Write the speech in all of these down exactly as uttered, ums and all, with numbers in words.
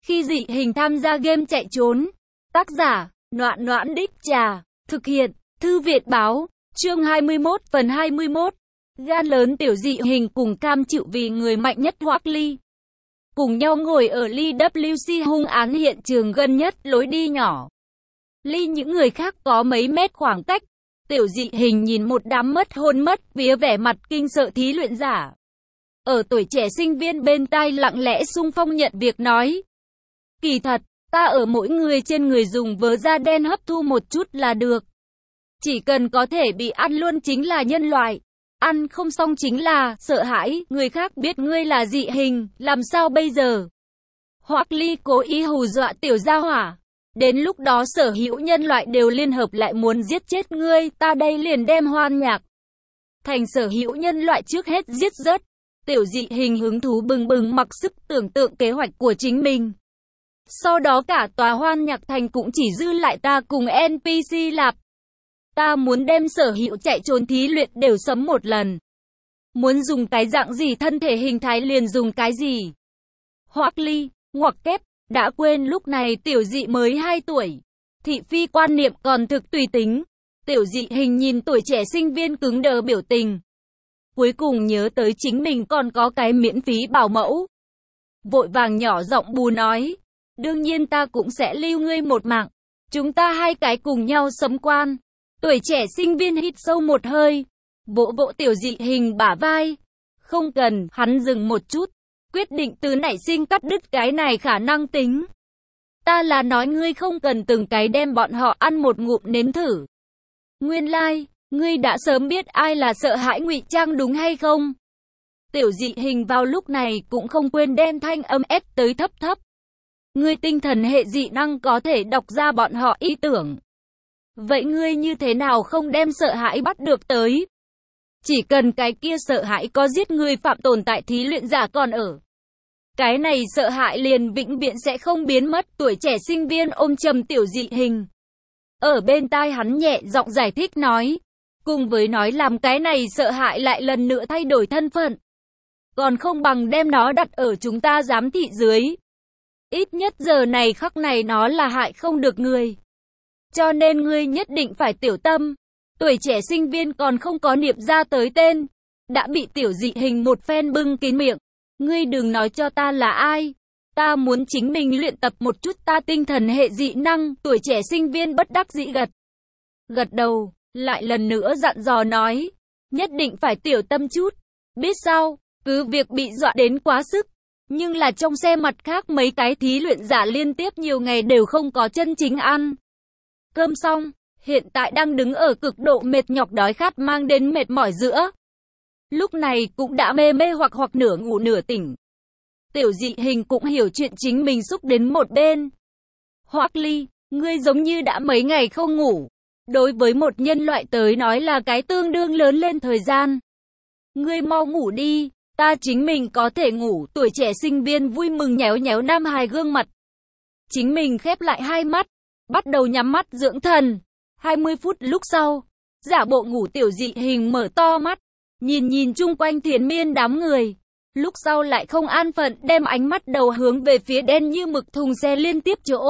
Khi dị hình tham gia game chạy trốn. Tác giả, Noãn Noãn Đích Trà. Thực hiện, Thư viện Báo. Chương hai mươi mốt phần hai mươi mốt. Gan lớn tiểu dị hình cùng cam chịu vì người mạnh nhất Hoắc Ly. Cùng nhau ngồi ở Ly W C hung án hiện trường gần nhất lối đi nhỏ. Ly những người khác có mấy mét khoảng cách. Tiểu dị hình nhìn một đám mất hồn mất vía vẻ mặt kinh sợ thí luyện giả. Ở tuổi trẻ sinh viên bên tai lặng lẽ xung phong nhận việc nói. Kỳ thật, ta ở mỗi người trên người dùng vớ da đen hấp thu một chút là được. Chỉ cần có thể bị ăn luôn chính là nhân loại. Ăn không xong chính là sợ hãi, người khác biết ngươi là dị hình, làm sao bây giờ? Hoắc Ly cố ý hù dọa tiểu gia hỏa. Đến lúc đó sở hữu nhân loại đều liên hợp lại muốn giết chết ngươi, ta đây liền đem Hoan Nhạc thành sở hữu nhân loại trước hết giết rớt. Tiểu dị hình hứng thú bừng bừng mặc sức tưởng tượng kế hoạch của chính mình. Sau đó cả tòa Hoan Nhạc thành cũng chỉ dư lại ta cùng en pê xê lạp. Ta muốn đem sở hữu chạy trốn thí luyện đều sấm một lần. Muốn dùng cái dạng gì thân thể hình thái liền dùng cái gì. Hoắc Ly, ngoặc kép, đã quên lúc này tiểu dị mới hai tuổi. Thị phi quan niệm còn thực tùy tính. Tiểu dị hình nhìn tuổi trẻ sinh viên cứng đờ biểu tình. Cuối cùng nhớ tới chính mình còn có cái miễn phí bảo mẫu. Vội vàng nhỏ giọng bù nói. Đương nhiên ta cũng sẽ lưu ngươi một mạng. Chúng ta hai cái cùng nhau sấm quan. Tuổi trẻ sinh viên hít sâu một hơi. Vỗ vỗ tiểu dị hình bả vai. Không cần, hắn dừng một chút. Quyết định từ nảy sinh cắt đứt cái này khả năng tính. Ta là nói ngươi không cần từng cái đem bọn họ ăn một ngụm nếm thử. Nguyên lai, like, ngươi đã sớm biết ai là sợ hãi ngụy trang đúng hay không? Tiểu dị hình vào lúc này cũng không quên đem thanh âm ép tới thấp thấp. Ngươi tinh thần hệ dị năng có thể đọc ra bọn họ ý tưởng. Vậy ngươi như thế nào không đem sợ hãi bắt được tới? Chỉ cần cái kia sợ hãi có giết người phạm tồn tại thí luyện giả còn ở. Cái này sợ hãi liền vĩnh viễn sẽ không biến mất. Tuổi trẻ sinh viên ôm chầm tiểu dị hình. Ở bên tai hắn nhẹ giọng giải thích nói. Cùng với nói làm cái này sợ hãi lại lần nữa thay đổi thân phận. Còn không bằng đem nó đặt ở chúng ta giám thị dưới. Ít nhất giờ này khắc này nó là hại không được người. Cho nên ngươi nhất định phải tiểu tâm. Tuổi trẻ sinh viên còn không có niệm ra tới tên. Đã bị tiểu dị hình một phen bưng kín miệng. Ngươi đừng nói cho ta là ai. Ta muốn chính mình luyện tập một chút ta tinh thần hệ dị năng. Tuổi trẻ sinh viên bất đắc dĩ gật. Gật đầu, lại lần nữa dặn dò nói. Nhất định phải tiểu tâm chút. Biết sao, cứ việc bị dọa đến quá sức. Nhưng là trong xe mặt khác mấy cái thí luyện giả liên tiếp nhiều ngày đều không có chân chính ăn. Cơm xong, hiện tại đang đứng ở cực độ mệt nhọc đói khát mang đến mệt mỏi giữa. Lúc này cũng đã mê mê hoặc hoặc nửa ngủ nửa tỉnh. Tiểu dị hình cũng hiểu chuyện chính mình xúc đến một bên. Hoắc Ly, ngươi giống như đã mấy ngày không ngủ. Đối với một nhân loại tới nói là cái tương đương lớn lên thời gian. Ngươi mau ngủ đi, ta chính mình có thể ngủ. Tuổi trẻ sinh viên vui mừng nhéo nhéo nam hài gương mặt. Chính mình khép lại hai mắt. Bắt đầu nhắm mắt dưỡng thần. hai mươi phút lúc sau, giả bộ ngủ tiểu dị hình mở to mắt, nhìn nhìn chung quanh thiền miên đám người. Lúc sau lại không an phận đem ánh mắt đầu hướng về phía đen như mực thùng xe liên tiếp chỗ.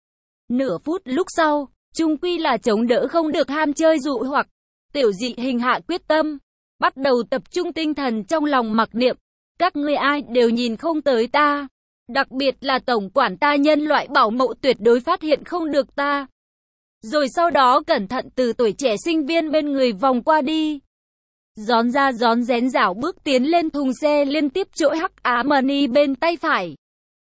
Nửa phút lúc sau, chung quy là chống đỡ không được ham chơi dụ hoặc. Tiểu dị hình hạ quyết tâm, bắt đầu tập trung tinh thần trong lòng mặc niệm. Các ngươi ai đều nhìn không tới ta. Đặc biệt là tổng quản ta nhân loại bảo mẫu tuyệt đối phát hiện không được ta. Rồi sau đó cẩn thận từ tuổi trẻ sinh viên bên người vòng qua đi. Gión ra gión rén rảo bước tiến lên thùng xe liên tiếp chỗ hắc á money bên tay phải.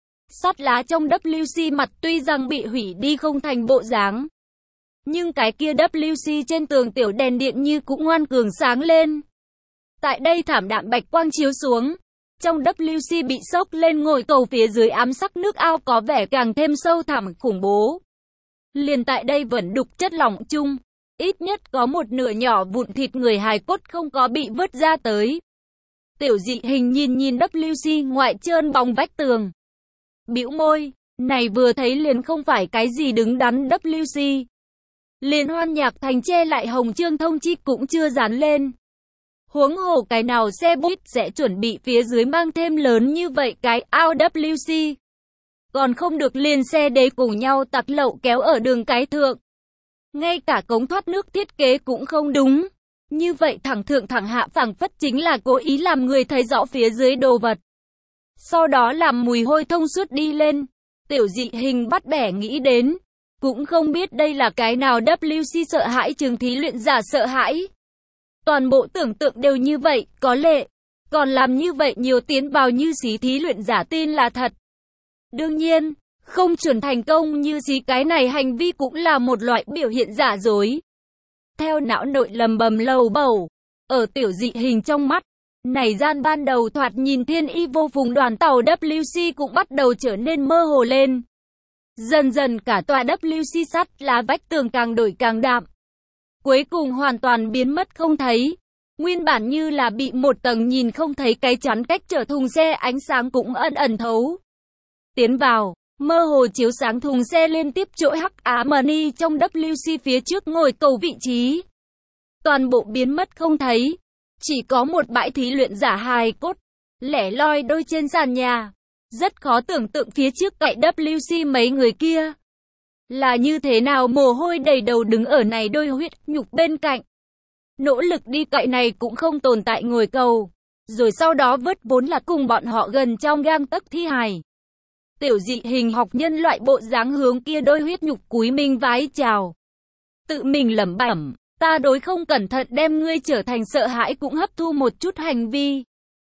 Sắt lá trong W C mặt tuy rằng bị hủy đi không thành bộ dáng. Nhưng cái kia W C trên tường tiểu đèn điện như cũng ngoan cường sáng lên. Tại đây thảm đạm bạch quang chiếu xuống. Trong W C bị sốc lên ngồi cầu phía dưới ám sắc nước ao có vẻ càng thêm sâu thẳm khủng bố. Liền tại đây vẫn đục chất lỏng chung. Ít nhất có một nửa nhỏ vụn thịt người hài cốt không có bị vớt ra tới. Tiểu dị hình nhìn nhìn W C ngoại trơn bóng vách tường. Bĩu môi, này vừa thấy liền không phải cái gì đứng đắn W C. Liền Hoan Nhạc thành che lại hồng chương thông chi cũng chưa dán lên. Huống hồ cái nào xe buýt sẽ chuẩn bị phía dưới mang thêm lớn như vậy cái ao W C. còn không được liền xe để cùng nhau tặc lậu kéo ở đường cái thượng. Ngay cả cống thoát nước thiết kế cũng không đúng. Như vậy thẳng thượng thẳng hạ phảng phất chính là cố ý làm người thấy rõ phía dưới đồ vật. Sau đó làm mùi hôi thông suốt đi lên. Tiểu Dị Hình bắt bẻ nghĩ đến. Cũng không biết đây là cái nào W C sợ hãi trường thí luyện giả sợ hãi. Toàn bộ tưởng tượng đều như vậy, có lệ. Còn làm như vậy nhiều tiến vào như xí thí luyện giả tin là thật. Đương nhiên, không chuẩn thành công như xí cái này hành vi cũng là một loại biểu hiện giả dối. Theo não nội lầm bầm lầu bầu, ở Tiểu Dị Hình trong mắt, này gian ban đầu thoạt nhìn thiên y vô phùng đoàn tàu W C cũng bắt đầu trở nên mơ hồ lên. Dần dần cả tòa W C sắt lá vách tường càng đổi càng đạm. Cuối cùng hoàn toàn biến mất không thấy. Nguyên bản như là bị một tầng nhìn không thấy cái chắn cách trở thùng xe, ánh sáng cũng ẩn ẩn thấu tiến vào, mơ hồ chiếu sáng thùng xe liên tiếp chỗ hắc ám money trong W C phía trước ngồi cầu vị trí. Toàn bộ biến mất không thấy. Chỉ có một bãi thí luyện giả hài cốt, lẻ loi đôi trên sàn nhà. Rất khó tưởng tượng phía trước cạnh W C mấy người kia là như thế nào, mồ hôi đầy đầu đứng ở này đôi huyết nhục bên cạnh. Nỗ lực đi cậy này cũng không tồn tại ngồi cầu. Rồi sau đó vớt vốn là cùng bọn họ gần trong gang tấc thi hài. Tiểu Dị Hình học nhân loại bộ dáng hướng kia đôi huyết nhục cúi mình vái chào. Tự mình lẩm bẩm, ta đối không cẩn thận đem ngươi trở thành sợ hãi cũng hấp thu một chút hành vi.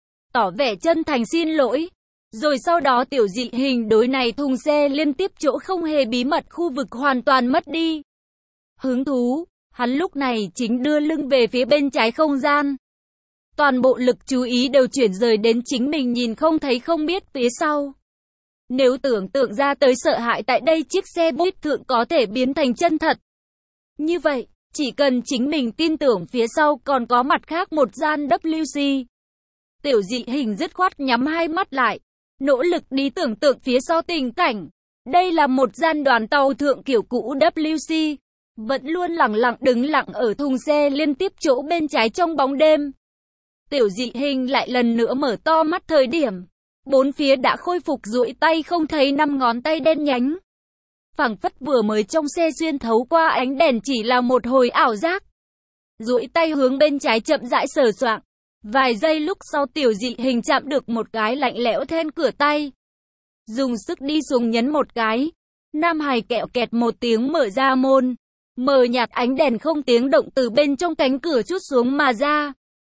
Tỏ vẻ chân thành xin lỗi. Rồi sau đó Tiểu Dị Hình đối này thùng xe liên tiếp chỗ không hề bí mật khu vực hoàn toàn mất đi hứng thú. Hắn lúc này chính đưa lưng về phía bên trái không gian. Toàn bộ lực chú ý đều chuyển rời đến chính mình nhìn không thấy không biết phía sau. Nếu tưởng tượng ra tới sợ hãi tại đây chiếc xe buýt thượng có thể biến thành chân thật. Như vậy, chỉ cần chính mình tin tưởng phía sau còn có mặt khác một gian W C. Tiểu Dị Hình dứt khoát nhắm hai mắt lại, nỗ lực đi tưởng tượng phía sau tình cảnh. Đây là một gian đoàn tàu thượng kiểu cũ W C. Vẫn luôn lặng lặng đứng lặng ở thùng xe liên tiếp chỗ bên trái trong bóng đêm. Tiểu Dị Hình lại lần nữa mở to mắt thời điểm. Bốn phía đã khôi phục duỗi tay không thấy năm ngón tay đen nhánh. Phảng phất vừa mới trong xe xuyên thấu qua ánh đèn chỉ là một hồi ảo giác. Duỗi tay hướng bên trái chậm rãi sờ soạng. Vài giây lúc sau Tiểu Dị Hình chạm được một cái lạnh lẽo then cửa tay. Dùng sức đi xuống nhấn một cái. Nam hài kẹo kẹt một tiếng mở ra môn. Mờ nhạt ánh đèn không tiếng động từ bên trong cánh cửa trút xuống mà ra.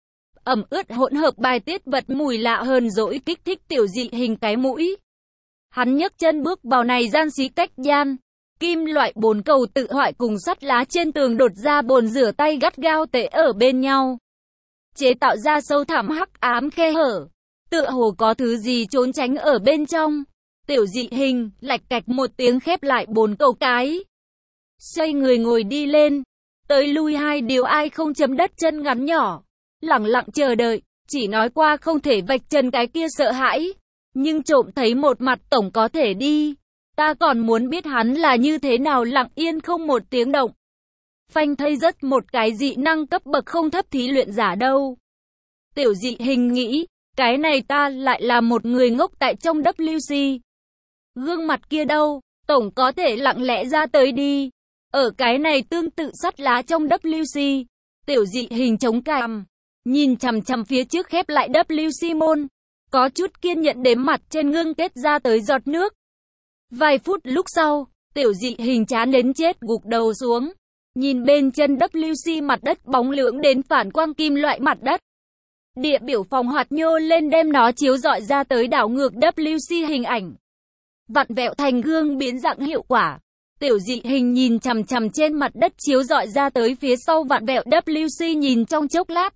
Ẩm ướt hỗn hợp bài tiết vật mùi lạ hơn dỗi kích thích Tiểu Dị Hình cái mũi. Hắn nhấc chân bước vào này gian xí cách gian. Kim loại bồn cầu tự hoại cùng sắt lá trên tường đột ra bồn rửa tay gắt gao tệ ở bên nhau. Chế tạo ra sâu thẳm hắc ám khe hở. Tựa hồ có thứ gì trốn tránh ở bên trong. Tiểu Dị Hình lạch cạch một tiếng khép lại bồn cầu cái. Xoay người ngồi đi lên. Tới lui hai điều ai không chấm đất chân ngắn nhỏ. Lặng lặng chờ đợi. Chỉ nói qua không thể vạch chân cái kia sợ hãi. Nhưng trộm thấy một mặt tổng có thể đi. Ta còn muốn biết hắn là như thế nào lặng yên không một tiếng động. Phanh thây rất một cái dị năng cấp bậc không thấp thí luyện giả đâu. Tiểu Dị Hình nghĩ. Cái này ta lại là một người ngốc tại trong W C. Gương mặt kia đâu. Tổng có thể lặng lẽ ra tới đi. Ở cái này tương tự sắt lá trong W C. Tiểu Dị Hình chống cằm. Nhìn chằm chằm phía trước khép lại W C môn. Có chút kiên nhẫn đếm mặt trên ngưng kết ra tới giọt nước. Vài phút lúc sau, Tiểu Dị Hình chán đến chết gục đầu xuống. Nhìn bên chân W C mặt đất bóng lưỡng đến phản quang kim loại mặt đất. Địa biểu phòng hoạt nhô lên đem nó chiếu rọi ra tới đảo ngược W C hình ảnh. Vặn vẹo thành gương biến dạng hiệu quả. Tiểu Dị Hình nhìn chằm chằm trên mặt đất chiếu rọi ra tới phía sau vặn vẹo W C nhìn trong chốc lát.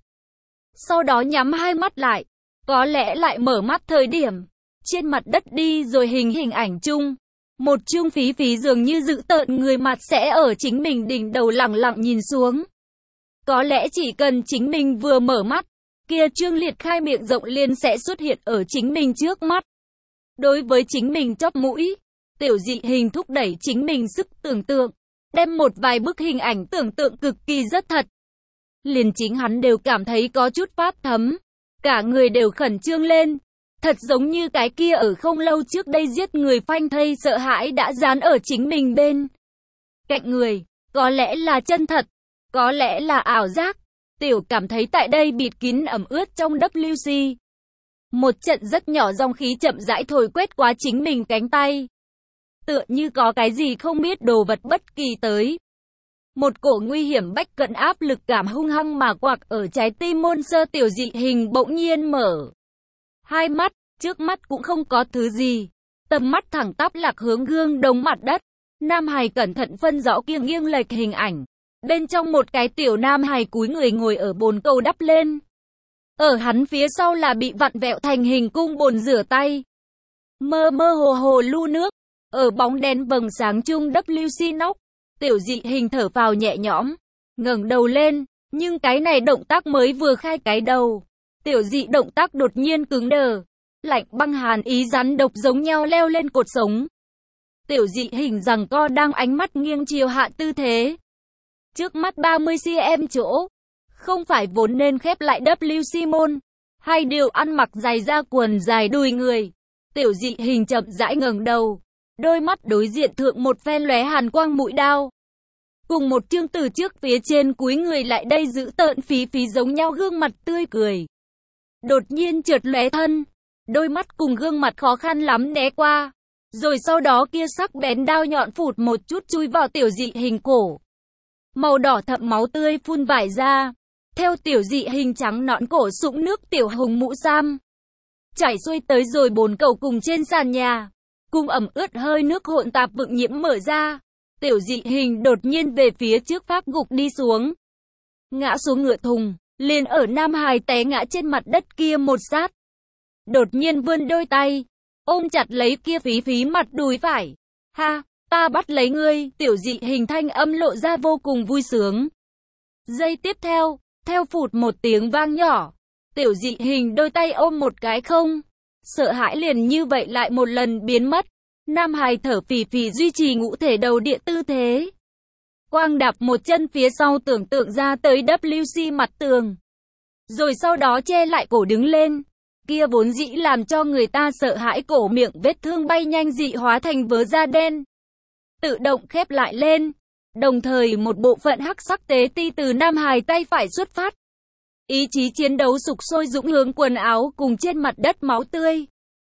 Sau đó nhắm hai mắt lại. Có lẽ lại mở mắt thời điểm. Trên mặt đất đi rồi hình hình ảnh chung. Một Trương Phí Phí dường như dự tợn người mặt sẽ ở chính mình đỉnh đầu lặng lặng nhìn xuống. Có lẽ chỉ cần chính mình vừa mở mắt. Kia Trương Liệt khai miệng rộng liền sẽ xuất hiện ở chính mình trước mắt. Đối với chính mình chóp mũi. Tiểu Dị Hình thúc đẩy chính mình sức tưởng tượng. Đem một vài bức hình ảnh tưởng tượng cực kỳ rất thật. Liền chính hắn đều cảm thấy có chút phát thấm. Cả người đều khẩn trương lên. Thật giống như cái kia ở không lâu trước đây giết người phanh thây sợ hãi đã dán ở chính mình bên cạnh người. Có lẽ là chân thật, có lẽ là ảo giác. Tiểu cảm thấy tại đây bịt kín ẩm ướt trong W C. Một trận rất nhỏ dòng khí chậm rãi thổi quét qua chính mình cánh tay. Tựa như có cái gì không biết đồ vật bất kỳ tới. Một cổ nguy hiểm bách cận áp lực cảm hung hăng mà quặc ở trái tim môn sơ Tiểu Dị Hình bỗng nhiên mở hai mắt, trước mắt cũng không có thứ gì. Tầm mắt thẳng tắp lạc hướng gương đồng mặt đất. Nam hài cẩn thận phân rõ kiêng nghiêng lệch hình ảnh. Bên trong một cái tiểu nam hài cúi người ngồi ở bồn cầu đắp lên. Ở hắn phía sau là bị vặn vẹo thành hình cung bồn rửa tay. Mơ mơ hồ hồ lu nước. Ở bóng đèn vầng sáng chung W C nóc. Tiểu Dị Hình thở phào nhẹ nhõm, ngẩng đầu lên, nhưng cái này động tác mới vừa khai cái đầu. Tiểu Dị động tác đột nhiên cứng đờ, lạnh băng hàn ý rắn độc giống nhau leo lên cột sống. Tiểu Dị Hình giằng co đang ánh mắt nghiêng chiều hạ tư thế. Trước mắt ba mươi xăng-ti-mét chỗ, không phải vốn nên khép lại W C môn, hay điều ăn mặc giày da quần dài đùi người. Tiểu Dị Hình chậm rãi ngẩng đầu. Đôi mắt đối diện thượng một phen lóe hàn quang mũi đao. Cùng một chương từ trước phía trên cúi người lại đây giữ tợn phí phí giống nhau gương mặt tươi cười. Đột nhiên trượt lóe thân. Đôi mắt cùng gương mặt khó khăn lắm né qua. Rồi sau đó kia sắc bén đao nhọn phụt một chút chui vào Tiểu Dị Hình cổ. Màu đỏ thẫm máu tươi phun vải ra. Theo Tiểu Dị Hình trắng nõn cổ sũng nước tiểu hồng mũ sam. Chảy xuôi tới rồi bồn cầu cùng trên sàn nhà. Cung ẩm ướt hơi nước hỗn tạp vựng nhiễm mở ra. Tiểu Dị Hình đột nhiên về phía trước pháp gục đi xuống. Ngã xuống ngựa thùng, liền ở nam hài té ngã trên mặt đất kia một sát. Đột nhiên vươn đôi tay, ôm chặt lấy kia phí phí mặt đùi phải. Ha, ta bắt lấy ngươi, Tiểu Dị Hình thanh âm lộ ra vô cùng vui sướng. Giây tiếp theo, theo phụt một tiếng vang nhỏ, Tiểu Dị Hình đôi tay ôm một cái không. Sợ hãi liền như vậy lại một lần biến mất. Nam hài thở phì phì duy trì ngũ thể đầu địa tư thế. Quang đạp một chân phía sau tưởng tượng ra tới W C mặt tường. Rồi sau đó che lại cổ đứng lên. Kia vốn dĩ làm cho người ta sợ hãi cổ miệng vết thương bay nhanh dị hóa thành vớ da đen. Tự động khép lại lên. Đồng thời một bộ phận hắc sắc tế ti từ nam hài tay phải xuất phát. Ý chí chiến đấu sục sôi dũng hướng quần áo cùng trên mặt đất máu tươi.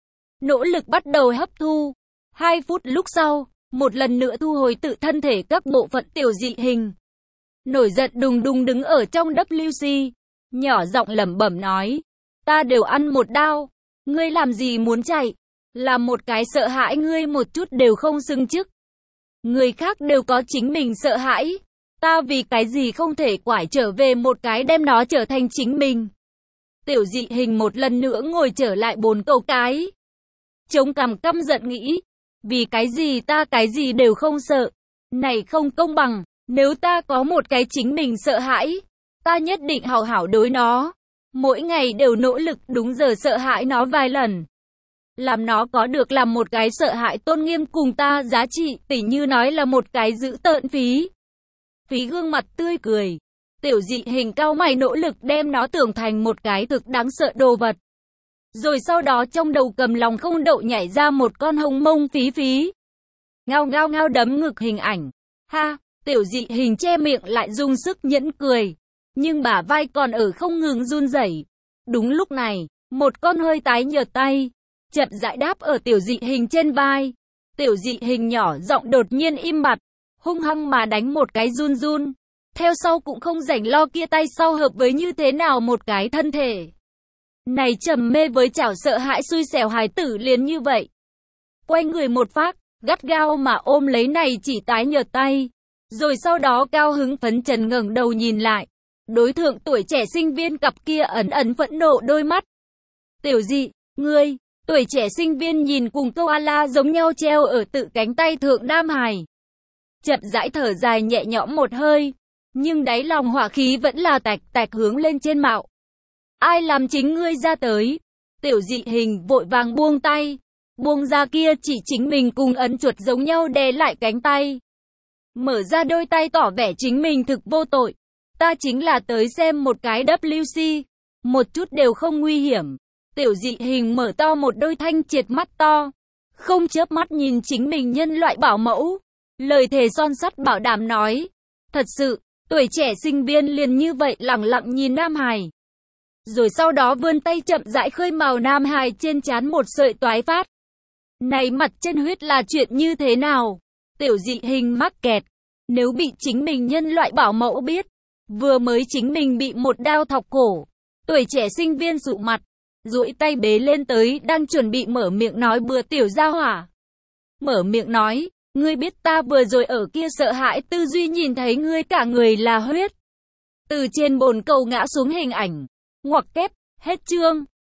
Nỗ lực bắt đầu hấp thu. Hai phút lúc sau, một lần nữa thu hồi tự thân thể các bộ phận Tiểu Dị Hình. Nổi giận đùng đùng đứng ở trong W C. Nhỏ giọng lẩm bẩm nói. Ta đều ăn một đao. Ngươi làm gì muốn chạy? Làm một cái sợ hãi ngươi một chút đều không xứng chức. Người khác đều có chính mình sợ hãi. Ta vì cái gì không thể quải trở về một cái đem nó trở thành chính mình. Tiểu Dị Hình một lần nữa ngồi trở lại bồn cầu cái. Chống cằm căm giận nghĩ. Vì cái gì ta cái gì đều không sợ. Này không công bằng. Nếu ta có một cái chính mình sợ hãi, ta nhất định hảo hảo đối nó. Mỗi ngày đều nỗ lực đúng giờ sợ hãi nó vài lần. Làm nó có được làm một cái sợ hãi tôn nghiêm cùng ta giá trị, tỉ như nói là một cái giữ tợn phí. Phí gương mặt tươi cười. Tiểu Dị Hình cao mày nỗ lực đem nó tưởng thành một cái thực đáng sợ đồ vật. Rồi sau đó trong đầu cầm lòng không đậu nhảy ra một con hồng mông phí phí. Ngao ngao ngao đấm ngực hình ảnh. Ha, Tiểu Dị Hình che miệng lại dùng sức nhẫn cười. Nhưng bả vai còn ở không ngừng run rẩy. Đúng lúc này, một con hơi tái nhợt tay chậm rãi đáp ở Tiểu Dị Hình trên vai. Tiểu Dị Hình nhỏ giọng đột nhiên im bặt, hung hăng mà đánh một cái run run. Theo sau cũng không rảnh lo kia tay sau hợp với như thế nào một cái thân thể. Này trầm mê với chảo sợ hãi xui xẻo hài tử liền như vậy. Quay người một phát, gắt gao mà ôm lấy này chỉ tái nhợt tay. Rồi sau đó cao hứng phấn chấn ngẩng đầu nhìn lại. Đối thượng tuổi trẻ sinh viên cặp kia ẩn ẩn phẫn nộ đôi mắt. Tiểu Dị, ngươi, tuổi trẻ sinh viên nhìn cùng koala giống nhau treo ở tự cánh tay thượng nam hài. Chậm rãi thở dài nhẹ nhõm một hơi. Nhưng đáy lòng hỏa khí vẫn là tạch tạch hướng lên trên mạo. Ai làm chính ngươi ra tới? Tiểu Dị Hình vội vàng buông tay. Buông ra kia chỉ chính mình cùng ấn chuột giống nhau đè lại cánh tay. Mở ra đôi tay tỏ vẻ chính mình thực vô tội. Ta chính là tới xem một cái W C. Một chút đều không nguy hiểm. Tiểu dị hình mở to một đôi thanh triệt mắt to, không chớp mắt nhìn chính mình nhân loại bảo mẫu. Lời thề son sắt bảo đảm nói. Thật sự, tuổi trẻ sinh viên liền như vậy lẳng lặng nhìn Nam Hải. Rồi sau đó vươn tay chậm rãi khơi màu Nam Hải trên trán một sợi toái phát. Này mặt chân huyết là chuyện như thế nào? Tiểu dị hình mắc kẹt. Nếu bị chính mình nhân loại bảo mẫu biết, vừa mới chính mình bị một đao thọc cổ. Tuổi trẻ sinh viên dụ mặt, duỗi tay bế lên tới đang chuẩn bị mở miệng nói bừa tiểu gia hỏa. Mở miệng nói, ngươi biết ta vừa rồi ở kia sợ hãi tư duy nhìn thấy ngươi cả người là huyết. Từ trên bồn cầu ngã xuống hình ảnh. Ngoặc kép, hết chương.